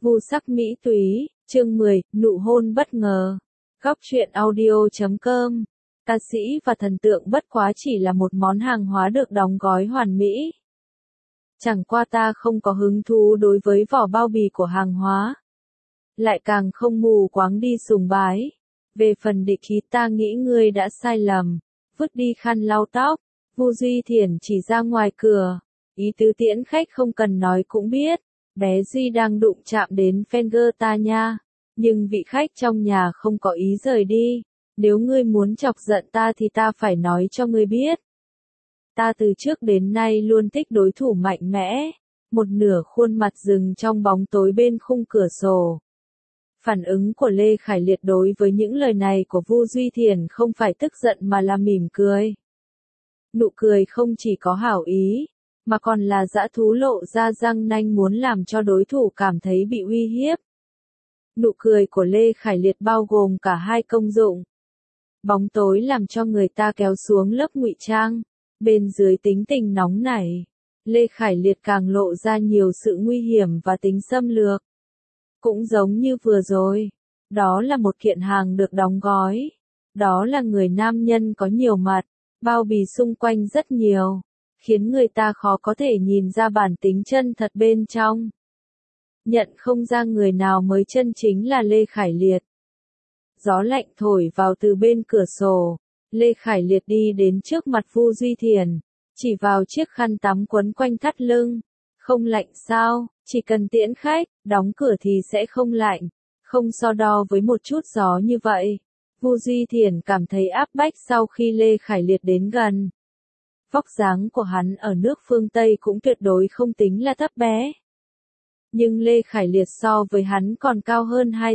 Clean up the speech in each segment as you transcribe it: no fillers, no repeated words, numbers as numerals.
Vu sắc mỹ túy, chương 10, nụ hôn bất ngờ. Góc truyện audio.com. Ca sĩ và thần tượng bất quá chỉ là một món hàng hóa được đóng gói hoàn mỹ. Chẳng qua ta không có hứng thú đối với vỏ bao bì của hàng hóa. Lại càng không mù quáng đi sùng bái. Về phần địch khí ta nghĩ ngươi đã sai lầm. Vứt đi khăn lau tóc. Vu Duy Thiển chỉ ra ngoài cửa. Ý tứ tiễn khách không cần nói cũng biết. Bé Duy đang đụng chạm đến finger ta nha. Nhưng vị khách trong nhà không có ý rời đi. Nếu ngươi muốn chọc giận ta thì ta phải nói cho ngươi biết. Ta từ trước đến nay luôn thích đối thủ mạnh mẽ. Một nửa khuôn mặt dừng trong bóng tối bên khung cửa sổ. Phản ứng của Lê Khải Liệt đối với những lời này của Vu Duy Thiển không phải tức giận mà là mỉm cười. Nụ cười không chỉ có hảo ý, mà còn là dã thú lộ ra răng nanh muốn làm cho đối thủ cảm thấy bị uy hiếp. Nụ cười của Lê Khải Liệt bao gồm cả hai công dụng. Bóng tối làm cho người ta kéo xuống lớp ngụy trang, bên dưới tính tình nóng nảy. Lê Khải Liệt càng lộ ra nhiều sự nguy hiểm và tính xâm lược. Cũng giống như vừa rồi, đó là một kiện hàng được đóng gói. Đó là người nam nhân có nhiều mặt, bao bì xung quanh rất nhiều, khiến người ta khó có thể nhìn ra bản tính chân thật bên trong. Nhận không ra người nào mới chân chính là Lê Khải Liệt. Gió lạnh thổi vào từ bên cửa sổ, Lê Khải Liệt đi đến trước mặt Vu Duy Thiển, chỉ vào chiếc khăn tắm quấn quanh thắt lưng. Không lạnh sao, chỉ cần tiễn khách, đóng cửa thì sẽ không lạnh, không so đo với một chút gió như vậy. Vu Duy Thiển cảm thấy áp bách sau khi Lê Khải Liệt đến gần. Vóc dáng của hắn ở nước phương Tây cũng tuyệt đối không tính là thấp bé. Nhưng Lê Khải Liệt so với hắn còn cao hơn 2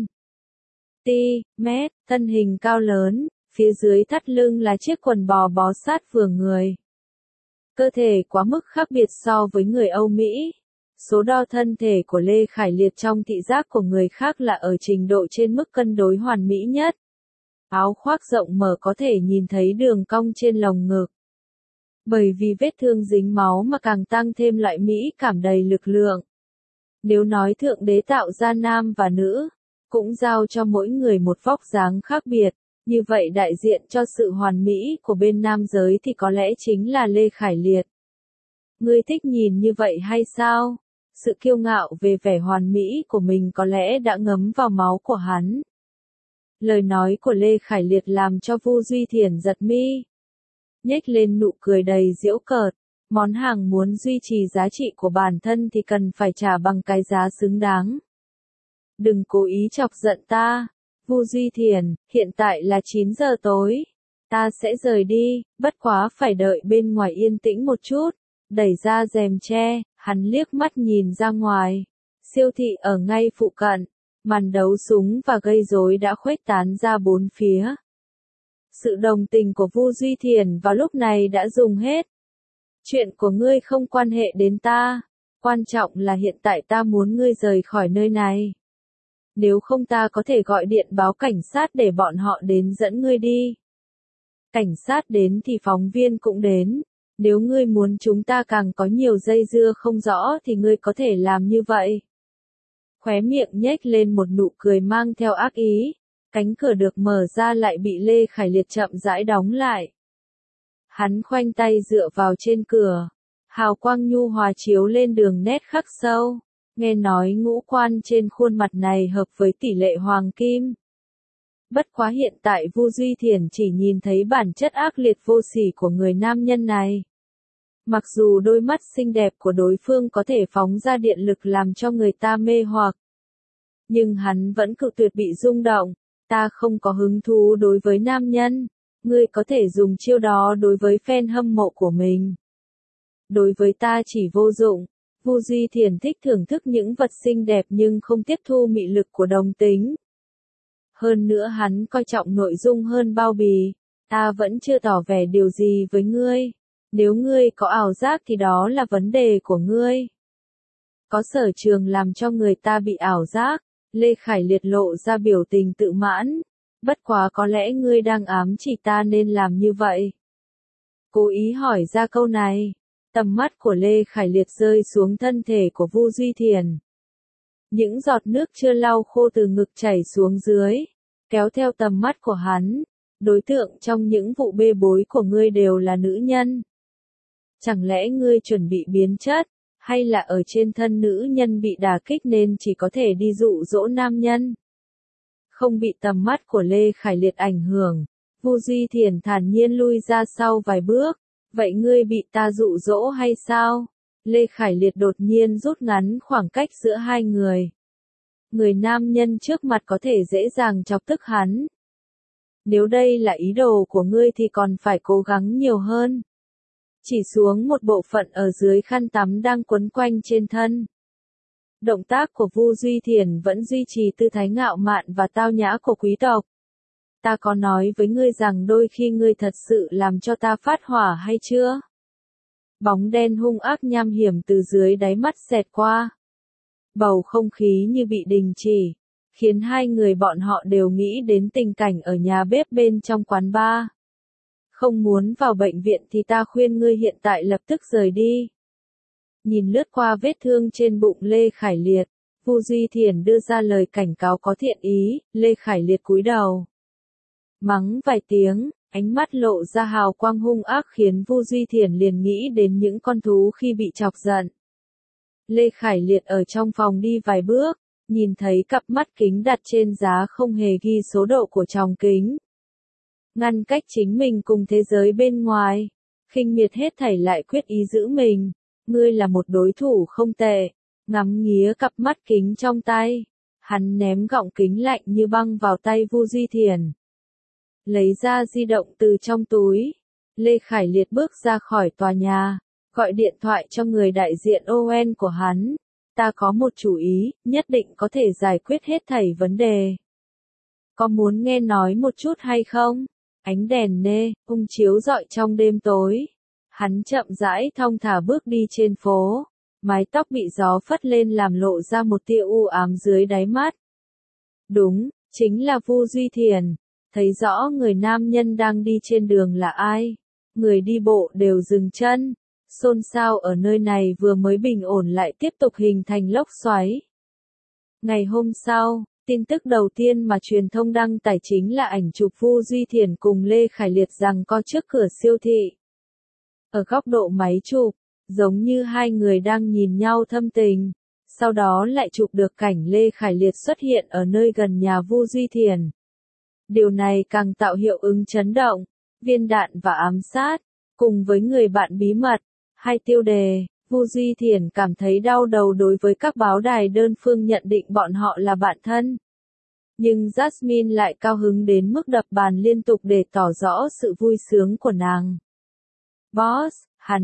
cm, thân hình cao lớn, phía dưới thắt lưng là chiếc quần bò bó sát vừa người. Cơ thể quá mức khác biệt so với người Âu Mỹ. Số đo thân thể của Lê Khải Liệt trong thị giác của người khác là ở trình độ trên mức cân đối hoàn mỹ nhất. Áo khoác rộng mở có thể nhìn thấy đường cong trên lồng ngực. Bởi vì vết thương dính máu mà càng tăng thêm loại mỹ cảm đầy lực lượng. Nếu nói Thượng Đế tạo ra nam và nữ, cũng giao cho mỗi người một vóc dáng khác biệt, như vậy đại diện cho sự hoàn mỹ của bên nam giới thì có lẽ chính là Lê Khải Liệt. Ngươi thích nhìn như vậy hay sao? Sự kiêu ngạo về vẻ hoàn mỹ của mình có lẽ đã ngấm vào máu của hắn. Lời nói của Lê Khải Liệt làm cho Vu Duy Thiển giật mi. Nhếch lên nụ cười đầy giễu cợt. Món hàng muốn duy trì giá trị của bản thân thì cần phải trả bằng cái giá xứng đáng. Đừng cố ý chọc giận ta. Vu Duy Thiển, hiện tại là 9 giờ tối. Ta sẽ rời đi, bất quá phải đợi bên ngoài yên tĩnh một chút. Đẩy ra rèm tre, hắn liếc mắt nhìn ra ngoài. Siêu thị ở ngay phụ cận. Màn đấu súng và gây rối đã khuếch tán ra bốn phía. Sự đồng tình của Vu Duy Thiển vào lúc này đã dùng hết. Chuyện của ngươi không quan hệ đến ta. Quan trọng là hiện tại ta muốn ngươi rời khỏi nơi này. Nếu không ta có thể gọi điện báo cảnh sát để bọn họ đến dẫn ngươi đi. Cảnh sát đến thì phóng viên cũng đến. Nếu ngươi muốn chúng ta càng có nhiều dây dưa không rõ thì ngươi có thể làm như vậy. Khóe miệng nhếch lên một nụ cười mang theo ác ý. Cánh cửa được mở ra lại bị Lê Khải Liệt chậm rãi đóng lại. Hắn khoanh tay dựa vào trên cửa. Hào quang nhu hòa chiếu lên đường nét khắc sâu. Nghe nói ngũ quan trên khuôn mặt này hợp với tỷ lệ hoàng kim. Bất quá hiện tại Vu Duy Thiển chỉ nhìn thấy bản chất ác liệt vô sỉ của người nam nhân này. Mặc dù đôi mắt xinh đẹp của đối phương có thể phóng ra điện lực làm cho người ta mê hoặc. Nhưng hắn vẫn cự tuyệt bị rung động. Ta không có hứng thú đối với nam nhân. Ngươi có thể dùng chiêu đó đối với fan hâm mộ của mình. Đối với ta chỉ vô dụng. Vu Duy Thiển thích thưởng thức những vật xinh đẹp nhưng không tiếp thu mị lực của đồng tính. Hơn nữa hắn coi trọng nội dung hơn bao bì. Ta vẫn chưa tỏ vẻ điều gì với ngươi. Nếu ngươi có ảo giác thì đó là vấn đề của ngươi. Có sở trường làm cho người ta bị ảo giác. Lê Khải Liệt lộ ra biểu tình tự mãn. Bất quá có lẽ ngươi đang ám chỉ ta nên làm như vậy. Cố ý hỏi ra câu này. Tầm mắt của Lê Khải Liệt rơi xuống thân thể của Vu Duy Thiển. Những giọt nước chưa lau khô từ ngực chảy xuống dưới, kéo theo tầm mắt của hắn. Đối tượng trong những vụ bê bối của ngươi đều là nữ nhân. Chẳng lẽ ngươi chuẩn bị biến chất, hay là ở trên thân nữ nhân bị đả kích nên chỉ có thể đi dụ dỗ nam nhân? Không bị tầm mắt của Lê Khải Liệt ảnh hưởng, Vu Duy Thiền thản nhiên lui ra sau vài bước. Vậy ngươi bị ta dụ dỗ hay sao? Lê Khải Liệt đột nhiên rút ngắn khoảng cách giữa hai người. Người nam nhân trước mặt có thể dễ dàng chọc tức hắn. Nếu đây là ý đồ của ngươi thì còn phải cố gắng nhiều hơn. Chỉ xuống một bộ phận ở dưới khăn tắm đang quấn quanh trên thân. Động tác của Vu Duy Thiền vẫn duy trì tư thái ngạo mạn và tao nhã của quý tộc. Ta có nói với ngươi rằng đôi khi ngươi thật sự làm cho ta phát hỏa hay chưa? Bóng đen hung ác nham hiểm từ dưới đáy mắt xẹt qua. Bầu không khí như bị đình chỉ, khiến hai người bọn họ đều nghĩ đến tình cảnh ở nhà bếp bên trong quán bar. Không muốn vào bệnh viện thì ta khuyên ngươi hiện tại lập tức rời đi. Nhìn lướt qua vết thương trên bụng Lê Khải Liệt, Vu Duy Thiền đưa ra lời cảnh cáo có thiện ý. Lê Khải Liệt cúi đầu, mắng vài tiếng, ánh mắt lộ ra hào quang hung ác khiến Vu Duy Thiền liền nghĩ đến những con thú khi bị chọc giận. Lê Khải Liệt ở trong phòng đi vài bước, nhìn thấy cặp mắt kính đặt trên giá không hề ghi số độ của tròng kính. Ngăn cách chính mình cùng thế giới bên ngoài, khinh miệt hết thảy lại quyết ý giữ mình. Ngươi là một đối thủ không tệ. Ngắm nghía cặp mắt kính trong tay, hắn ném gọng kính lạnh như băng vào tay Vu Duy Thiền. Lấy ra di động từ trong túi, Lê Khải Liệt bước ra khỏi tòa nhà, gọi điện thoại cho người đại diện ON của hắn. Ta có một chủ ý, nhất định có thể giải quyết hết thảy vấn đề. Có muốn nghe nói một chút hay không? Ánh đèn nê, chiếu rọi trong đêm tối. Hắn chậm rãi thong thả bước đi trên phố. Mái tóc bị gió phất lên làm lộ ra một tia u ám dưới đáy mắt. Đúng, chính là Vu Duy Thiền. Thấy rõ người nam nhân đang đi trên đường là ai. Người đi bộ đều dừng chân. Xôn xao ở nơi này vừa mới bình ổn lại tiếp tục hình thành lốc xoáy. Ngày hôm sau, tin tức đầu tiên mà truyền thông đăng tải chính là ảnh chụp Vu Duy Thiền cùng Lê Khải Liệt giằng co trước cửa siêu thị. Ở góc độ máy chụp, giống như hai người đang nhìn nhau thâm tình. Sau đó lại chụp được cảnh Lê Khải Liệt xuất hiện ở nơi gần nhà Vu Duy Thiền. Điều này càng tạo hiệu ứng chấn động, viên đạn và ám sát, cùng với người bạn bí mật. Hai tiêu đề, Vu Duy Thiền cảm thấy đau đầu đối với các báo đài đơn phương nhận định bọn họ là bạn thân. Nhưng Jasmine lại cao hứng đến mức đập bàn liên tục để tỏ rõ sự vui sướng của nàng. Boss,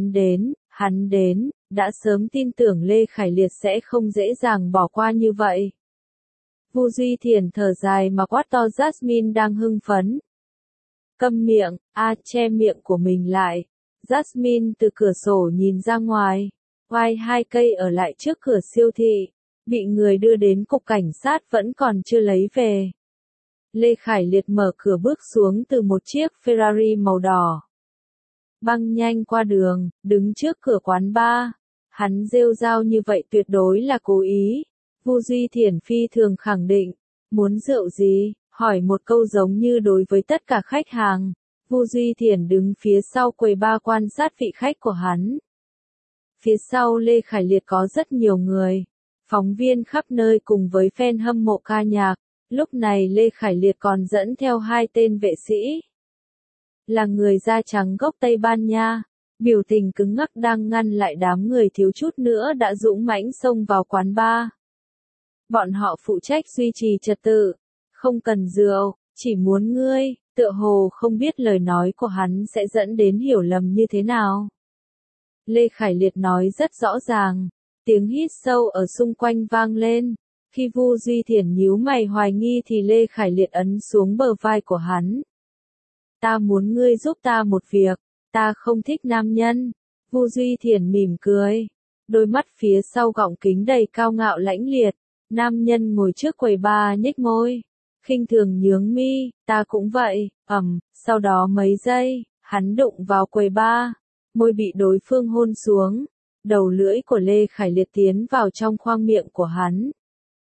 hắn đến, đã sớm tin tưởng Lê Khải Liệt sẽ không dễ dàng bỏ qua như vậy. Vu Duy Thiền thở dài mà quát to Jasmine đang hưng phấn. Câm miệng, che miệng của mình lại. Jasmine từ cửa sổ nhìn ra ngoài, quay hai cây ở lại trước cửa siêu thị, bị người đưa đến cục cảnh sát vẫn còn chưa lấy về. Lê Khải Liệt mở cửa bước xuống từ một chiếc Ferrari màu đỏ. Băng nhanh qua đường, đứng trước cửa quán bar. Hắn rêu rao như vậy tuyệt đối là cố ý. Vu Duy Thiền phi thường khẳng định. Muốn rượu gì? Hỏi một câu giống như đối với tất cả khách hàng. Vu Duy Thiền đứng phía sau quầy bar quan sát vị khách của hắn. Phía sau Lê Khải Liệt có rất nhiều người. Phóng viên khắp nơi cùng với fan hâm mộ ca nhạc. Lúc này Lê Khải Liệt còn dẫn theo hai tên vệ sĩ. Là người da trắng gốc Tây Ban Nha. Biểu tình cứng ngắc đang ngăn lại đám người thiếu chút nữa đã dũng mãnh xông vào quán bar. Bọn họ phụ trách duy trì trật tự. Không cần rượu, chỉ muốn ngươi. Tựa hồ không biết lời nói của hắn sẽ dẫn đến hiểu lầm như thế nào. Lê Khải Liệt nói rất rõ ràng. Tiếng hít sâu ở xung quanh vang lên. Khi Vu Duy Thiền nhíu mày hoài nghi thì Lê Khải Liệt ấn xuống bờ vai của hắn. Ta muốn ngươi giúp ta một việc. Ta không thích nam nhân. Vu Duy Thiền mỉm cười. Đôi mắt phía sau gọng kính đầy cao ngạo lãnh liệt. Nam nhân ngồi trước quầy bar nhếch môi. Khinh thường nhướng mi, ta cũng vậy, sau đó mấy giây, hắn đụng vào quầy bar, môi bị đối phương hôn xuống, đầu lưỡi của Lê Khải Liệt tiến vào trong khoang miệng của hắn.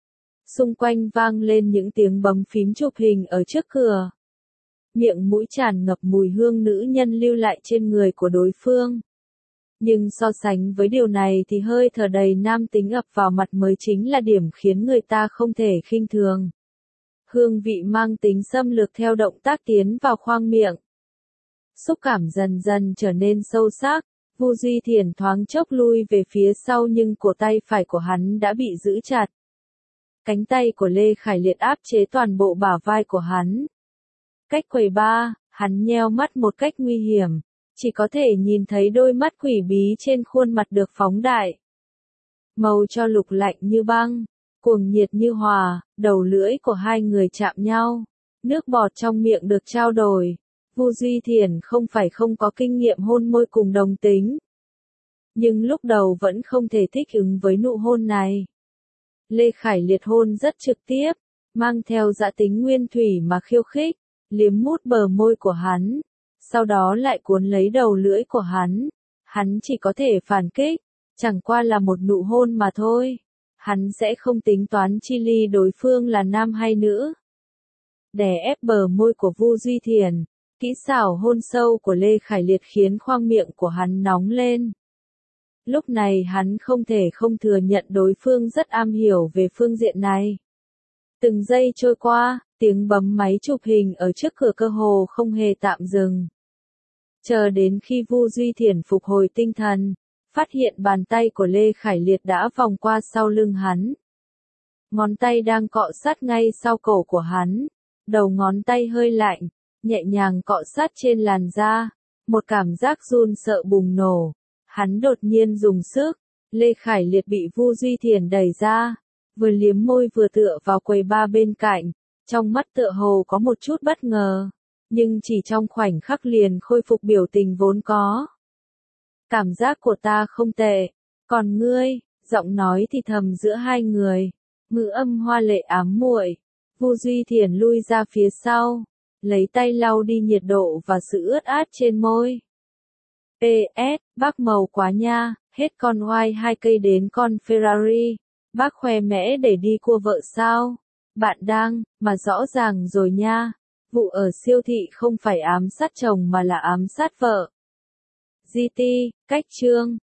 xung quanh vang lên những tiếng bấm phím chụp hình ở trước cửa. Miệng mũi tràn ngập mùi hương nữ nhân lưu lại trên người của đối phương. Nhưng so sánh với điều này thì hơi thở đầy nam tính ập vào mặt mới chính là điểm khiến người ta không thể khinh thường. Hương vị mang tính xâm lược theo động tác tiến vào khoang miệng. Xúc cảm dần dần trở nên sâu sắc, Vu Duy Thiển thoáng chốc lui về phía sau nhưng cổ tay phải của hắn đã bị giữ chặt. Cánh tay của Lê Khải Liệt áp chế toàn bộ bả vai của hắn. Cách quầy bar, hắn nheo mắt một cách nguy hiểm, chỉ có thể nhìn thấy đôi mắt quỷ bí trên khuôn mặt được phóng đại. Màu cho lục lạnh như băng, cuồng nhiệt như hòa, đầu lưỡi của hai người chạm nhau. Nước bọt trong miệng được trao đổi. Vu Duy Thiển không phải không có kinh nghiệm hôn môi cùng đồng tính. Nhưng lúc đầu vẫn không thể thích ứng với nụ hôn này. Lê Khải Liệt hôn rất trực tiếp, mang theo dã tính nguyên thủy mà khiêu khích, liếm mút bờ môi của hắn, sau đó lại cuốn lấy đầu lưỡi của hắn. Hắn chỉ có thể phản kích, chẳng qua là một nụ hôn mà thôi. Hắn sẽ không tính toán chi ly đối phương là nam hay nữ. Đè ép bờ môi của Vu Duy Thiển, kỹ xảo hôn sâu của Lê Khải Liệt khiến khoang miệng của hắn nóng lên. Lúc này hắn không thể không thừa nhận đối phương rất am hiểu về phương diện này. Từng giây trôi qua, tiếng bấm máy chụp hình ở trước cửa cơ hồ không hề tạm dừng. Chờ đến khi Vu Duy Thiển phục hồi tinh thần, phát hiện bàn tay của Lê Khải Liệt đã vòng qua sau lưng hắn. Ngón tay đang cọ sát ngay sau cổ của hắn, đầu ngón tay hơi lạnh, nhẹ nhàng cọ sát trên làn da, một cảm giác run sợ bùng nổ. Hắn đột nhiên dùng sức, Lê Khải Liệt bị Vu Duy Thiển đẩy ra, vừa liếm môi vừa tựa vào quầy bar bên cạnh, trong mắt tựa hồ có một chút bất ngờ, nhưng chỉ trong khoảnh khắc liền khôi phục biểu tình vốn có. Cảm giác của ta không tệ, còn ngươi, giọng nói thì thầm giữa hai người, ngữ âm hoa lệ ám muội. Vu Duy Thiển lui ra phía sau, lấy tay lau đi nhiệt độ và sự ướt át trên môi. PS, bác màu quá nha, hết con oai 2 cây đến con Ferrari, bác khoe mẽ để đi cua vợ sao? Bạn đang, mà rõ ràng rồi nha, vụ ở siêu thị không phải ám sát chồng mà là ám sát vợ. GT, cách chương.